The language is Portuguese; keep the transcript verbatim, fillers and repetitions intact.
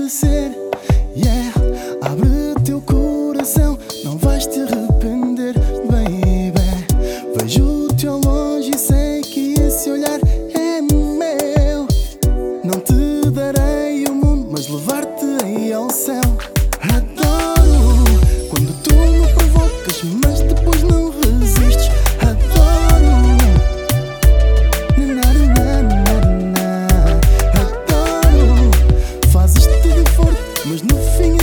acontecer. Yeah, abre teu coração, não vais te arrepender, baby. Vejo-te ao longe e sei que esse olhar é meu. Não te darei o mundo, mas levar-te aí ao céu. Adoro quando tu me provocas, mas depois não resistes. Adoro, na, na, na, na. Adoro, fazes-te de forte, mas no fim